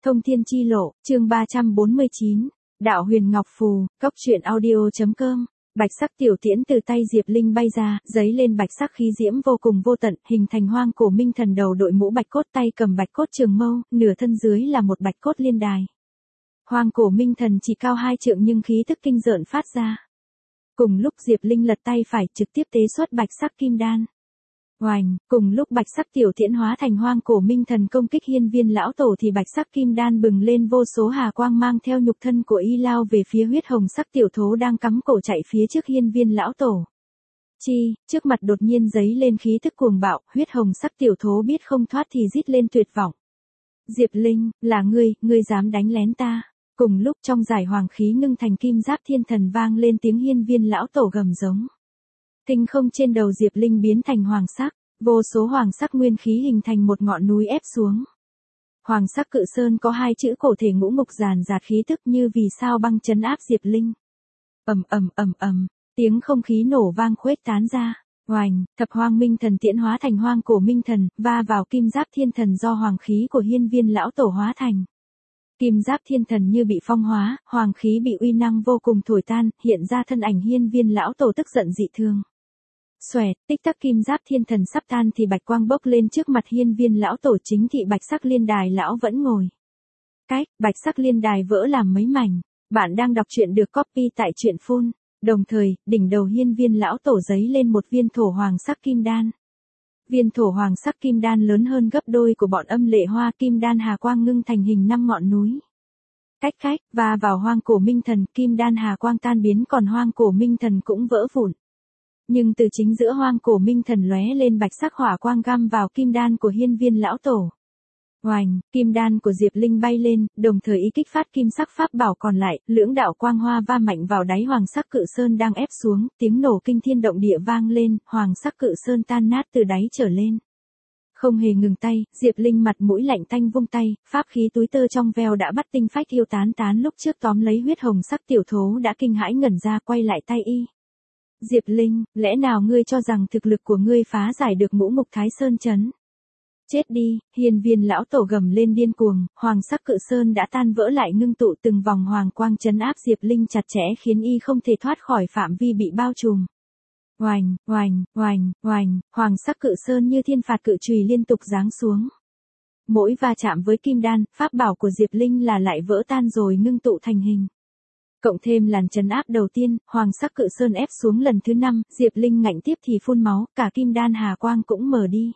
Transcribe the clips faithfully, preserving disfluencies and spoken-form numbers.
Thông thiên chi lộ, chương ba trăm bốn mươi chín, Đạo Huyền Ngọc Phù, cốc truyện audio.com. Bạch sắc tiểu tiễn từ tay Diệp Linh bay ra, giấy lên bạch sắc khí diễm vô cùng vô tận, hình thành hoang cổ minh thần đầu đội mũ bạch cốt, tay cầm bạch cốt trường mâu, nửa thân dưới là một bạch cốt liên đài. Hoang cổ minh thần chỉ cao hai trượng nhưng khí tức kinh rợn phát ra. Cùng lúc Diệp Linh lật tay phải trực tiếp tế xuất bạch sắc kim đan. Oành, cùng lúc bạch sắc tiểu tiễn hóa thành hoang cổ minh thần công kích hiên viên lão tổ thì bạch sắc kim đan bừng lên vô số hà quang mang theo nhục thân của y lao về phía huyết hồng sắc tiểu thố đang cắm cổ chạy phía trước hiên viên lão tổ. Chi, trước mặt đột nhiên giấy lên khí tức cuồng bạo, huyết hồng sắc tiểu thố biết không thoát thì rít lên tuyệt vọng. Diệp Linh, là ngươi, ngươi dám đánh lén ta. Cùng lúc trong giải hoàng khí ngưng thành kim giáp thiên thần vang lên tiếng hiên viên lão tổ gầm giống. Tinh không trên đầu Diệp Linh biến thành hoàng sắc, vô số hoàng sắc nguyên khí hình thành một ngọn núi ép xuống. Hoàng sắc cự sơn có hai chữ cổ thể ngũ ngục giàn giạt khí tức như vì sao băng trấn áp Diệp Linh. Ầm ầm ầm ầm, tiếng không khí nổ vang khuếch tán ra. Oành, thập hoang minh thần tiễn hóa thành hoang cổ minh thần, va vào kim giáp thiên thần do hoàng khí của hiên viên lão tổ hóa thành. Kim giáp thiên thần như bị phong hóa, hoàng khí bị uy năng vô cùng thổi tan, hiện ra thân ảnh hiên viên lão tổ tức giận dị thường. Xoẹt, tích tắc kim giáp thiên thần sắp tan thì bạch quang bốc lên trước mặt hiên viên lão tổ, chính thị bạch sắc liên đài lão vẫn ngồi. Cách, bạch sắc liên đài vỡ làm mấy mảnh. Bạn đang đọc truyện được copy tại truyện phun. Đồng thời, đỉnh đầu hiên viên lão tổ giấy lên một viên thổ hoàng sắc kim đan. Viên thổ hoàng sắc kim đan lớn hơn gấp đôi của bọn âm lệ hoa, kim đan hà quang ngưng thành hình năm ngọn núi. Cách cách, và vào hoang cổ minh thần, kim đan hà quang tan biến còn hoang cổ minh thần cũng vỡ vụn. Nhưng từ chính giữa hoang cổ minh thần lóe lên bạch sắc hỏa quang găm vào kim đan của hiên viên lão tổ. Oành, kim đan của Diệp Linh bay lên, đồng thời ý kích phát kim sắc pháp bảo còn lại, lưỡng đạo quang hoa va mạnh vào đáy hoàng sắc cự sơn đang ép xuống, tiếng nổ kinh thiên động địa vang lên, hoàng sắc cự sơn tan nát từ đáy trở lên. Không hề ngừng tay, Diệp Linh mặt mũi lạnh tanh vung tay, pháp khí túi tơ trong veo đã bắt tinh phách yêu tán tán lúc trước tóm lấy huyết hồng sắc tiểu thố đã kinh hãi ngẩn ra quay lại tay y. Diệp Linh, lẽ nào ngươi cho rằng thực lực của ngươi phá giải được ngũ mục Thái Sơn chấn? Chết đi, hiên viên lão tổ gầm lên điên cuồng, hoàng sắc cự sơn đã tan vỡ lại ngưng tụ từng vòng hoàng quang trấn áp Diệp Linh chặt chẽ khiến y không thể thoát khỏi phạm vi bị bao trùm. Oành, oành, oành, oành, hoàng sắc cự sơn như thiên phạt cự chùy liên tục giáng xuống. Mỗi va chạm với kim đan, pháp bảo của Diệp Linh là lại vỡ tan rồi ngưng tụ thành hình. Cộng thêm làn trấn áp đầu tiên, hoàng sắc cự sơn ép xuống lần thứ năm, Diệp Linh ngạnh tiếp thì phun máu, cả kim đan hà quang cũng mờ đi.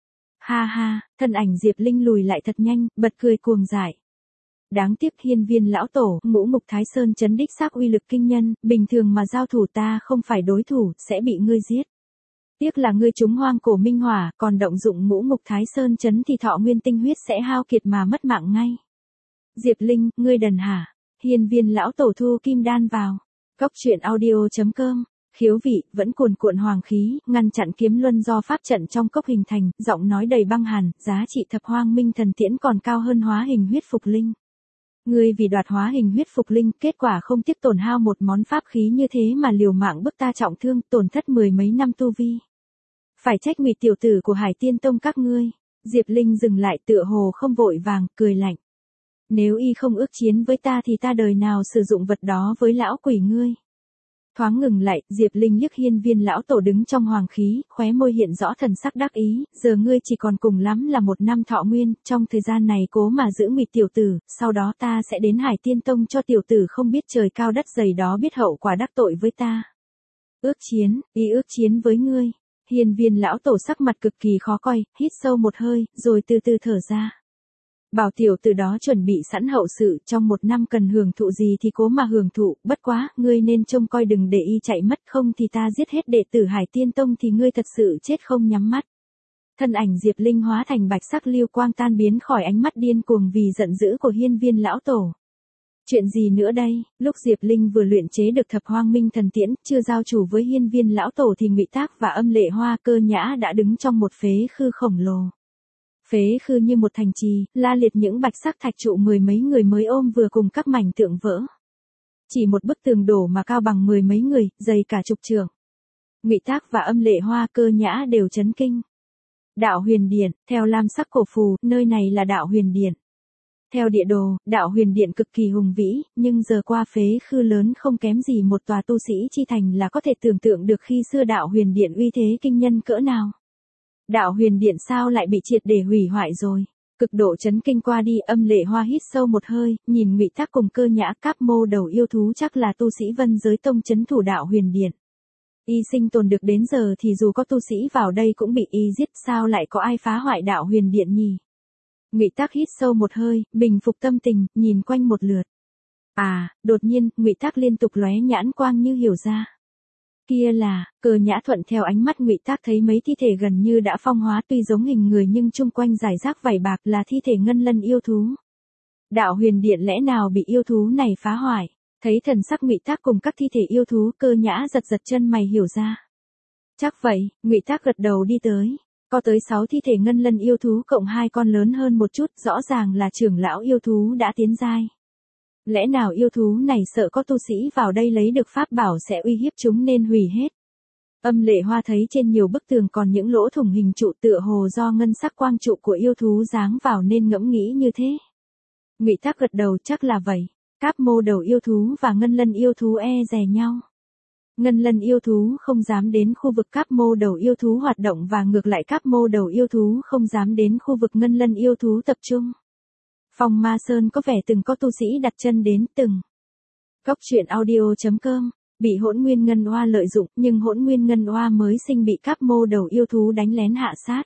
Ha ha, thân ảnh Diệp Linh lùi lại thật nhanh, bật cười cuồng dại. Đáng tiếc hiên viên lão tổ, ngũ mục Thái Sơn chấn đích xác uy lực kinh nhân, bình thường mà giao thủ ta không phải đối thủ, sẽ bị ngươi giết. Tiếc là ngươi trúng hoang cổ minh hỏa, còn động dụng ngũ mục Thái Sơn chấn thì thọ nguyên tinh huyết sẽ hao kiệt mà mất mạng ngay. Diệp Linh, ngươi đần hả? Hiên viên lão tổ thu kim đan vào. Cốc truyện audio.com. Khiếu vị, vẫn cuồn cuộn hoàng khí, ngăn chặn kiếm luân do pháp trận trong cốc hình thành, giọng nói đầy băng hàn, giá trị thập hoang minh thần tiễn còn cao hơn hóa hình huyết phục linh. Ngươi vì đoạt hóa hình huyết phục linh, kết quả không tiếc tổn hao một món pháp khí như thế mà liều mạng bức ta trọng thương, tổn thất mười mấy năm tu vi. Phải trách Ngụy tiểu tử của Hải Tiên Tông các ngươi. Diệp Linh dừng lại tựa hồ không vội vàng, cười lạnh. Nếu y không ước chiến với ta thì ta đời nào sử dụng vật đó với lão quỷ ngươi. Thoáng ngừng lại, Diệp Linh liếc hiên viên lão tổ đứng trong hoàng khí, khóe môi hiện rõ thần sắc đắc ý, giờ ngươi chỉ còn cùng lắm là một năm thọ nguyên, trong thời gian này cố mà giữ Ngụy tiểu tử, sau đó ta sẽ đến Hải Tiên Tông cho tiểu tử không biết trời cao đất dày đó biết hậu quả đắc tội với ta. Ước chiến, y ước chiến với ngươi. Hiên viên lão tổ sắc mặt cực kỳ khó coi, hít sâu một hơi, rồi từ từ thở ra. Bảo tiểu từ đó chuẩn bị sẵn hậu sự, trong một năm cần hưởng thụ gì thì cố mà hưởng thụ, bất quá, ngươi nên trông coi đừng để y chạy mất, không thì ta giết hết đệ tử Hải Tiên Tông thì ngươi thật sự chết không nhắm mắt. Thân ảnh Diệp Linh hóa thành bạch sắc lưu quang tan biến khỏi ánh mắt điên cuồng vì giận dữ của hiên viên lão tổ. Chuyện gì nữa đây? Lúc Diệp Linh vừa luyện chế được thập hoang minh thần tiễn, chưa giao chủ với hiên viên lão tổ thì Ngụy Tác và âm lệ hoa cơ nhã đã đứng trong một phế khư khổng lồ. Phế khư như một thành trì, la liệt những bạch sắc thạch trụ mười mấy người mới ôm vừa cùng các mảnh tượng vỡ. Chỉ một bức tường đổ mà cao bằng mười mấy người, dày cả chục trượng. Ngụy Tác và âm lệ hoa cơ nhã đều chấn kinh. Đạo Huyền Điện, theo lam sắc cổ phù, nơi này là Đạo Huyền Điện. Theo địa đồ, đạo huyền điện cực kỳ hùng vĩ, nhưng giờ qua phế khư lớn không kém gì một tòa tu sĩ chi thành là có thể tưởng tượng được khi xưa đạo huyền điện uy thế kinh nhân cỡ nào. Đạo huyền điện sao lại bị triệt để hủy hoại rồi? Cực độ chấn kinh qua đi, Âm Lệ Hoa hít sâu một hơi, nhìn Ngụy Tác cùng Cơ Nhã, Cáp Mô đầu yêu thú chắc là tu sĩ Vân Giới Tông trấn thủ đạo huyền điện. Y sinh tồn được đến giờ thì dù có tu sĩ vào đây cũng bị y giết, sao lại có ai phá hoại đạo huyền điện nhỉ? Ngụy Tác hít sâu một hơi, bình phục tâm tình, nhìn quanh một lượt. À, đột nhiên, Ngụy Tác liên tục lóe nhãn quang như hiểu ra. Kia là, Cơ Nhã thuận theo ánh mắt Ngụy Tác thấy mấy thi thể gần như đã phong hóa, tuy giống hình người nhưng chung quanh rải rác vảy bạc là thi thể ngân lân yêu thú. Đạo huyền điện lẽ nào bị yêu thú này phá hoại? Thấy thần sắc Ngụy Tác cùng các thi thể yêu thú, Cơ Nhã giật giật chân mày hiểu ra. Chắc vậy, Ngụy Tác gật đầu đi tới. Có tới sáu thi thể ngân lân yêu thú cộng hai con lớn hơn một chút, rõ ràng là trưởng lão yêu thú đã tiến giai. Lẽ nào yêu thú này sợ có tu sĩ vào đây lấy được pháp bảo sẽ uy hiếp chúng nên hủy hết? Âm Lệ Hoa thấy trên nhiều bức tường còn những lỗ thủng hình trụ tựa hồ do ngân sắc quang trụ của yêu thú giáng vào nên ngẫm nghĩ như thế. Ngụy Tác gật đầu, chắc là vậy. Cáp Mô đầu yêu thú và ngân lân yêu thú e dè nhau. Ngân lân yêu thú không dám đến khu vực Cáp Mô đầu yêu thú hoạt động và ngược lại Cáp Mô đầu yêu thú không dám đến khu vực ngân lân yêu thú tập trung. Phong Ma Sơn có vẻ từng có tu sĩ đặt chân đến từng. Cốc truyện audio chấm com, bị Hỗn Nguyên Ngân Oa lợi dụng, nhưng Hỗn Nguyên Ngân Oa mới sinh bị Cáp Mô đầu yêu thú đánh lén hạ sát.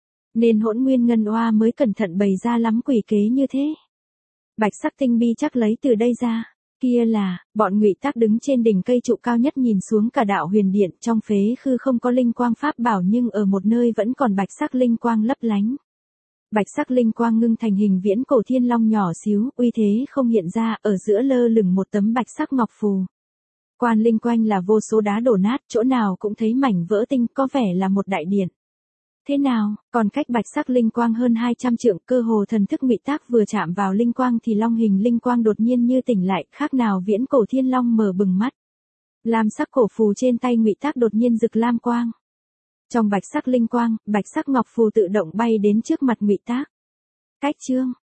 Nên Hỗn Nguyên Ngân Oa mới cẩn thận bày ra lắm quỷ kế như thế. Bạch sắc tinh bi chắc lấy từ đây ra. Kia là, bọn Ngụy Tác đứng trên đỉnh cây trụ cao nhất nhìn xuống cả đạo huyền điện, trong phế khư không có linh quang pháp bảo nhưng ở một nơi vẫn còn bạch sắc linh quang lấp lánh. Bạch sắc linh quang ngưng thành hình viễn cổ thiên long nhỏ xíu, uy thế không hiện ra, ở giữa lơ lửng một tấm bạch sắc ngọc phù. Quan linh quanh là vô số đá đổ nát, chỗ nào cũng thấy mảnh vỡ tinh, có vẻ là một đại điện. Thế nào, còn cách bạch sắc linh quang hơn hai trăm trượng, cơ hồ thần thức Ngụy Tác vừa chạm vào linh quang thì long hình linh quang đột nhiên như tỉnh lại, khác nào viễn cổ thiên long mở bừng mắt. Lam sắc cổ phù trên tay Ngụy Tác đột nhiên rực lam quang. Trong bạch sắc linh quang, bạch sắc ngọc phù tự động bay đến trước mặt Ngụy Tác. Cách chương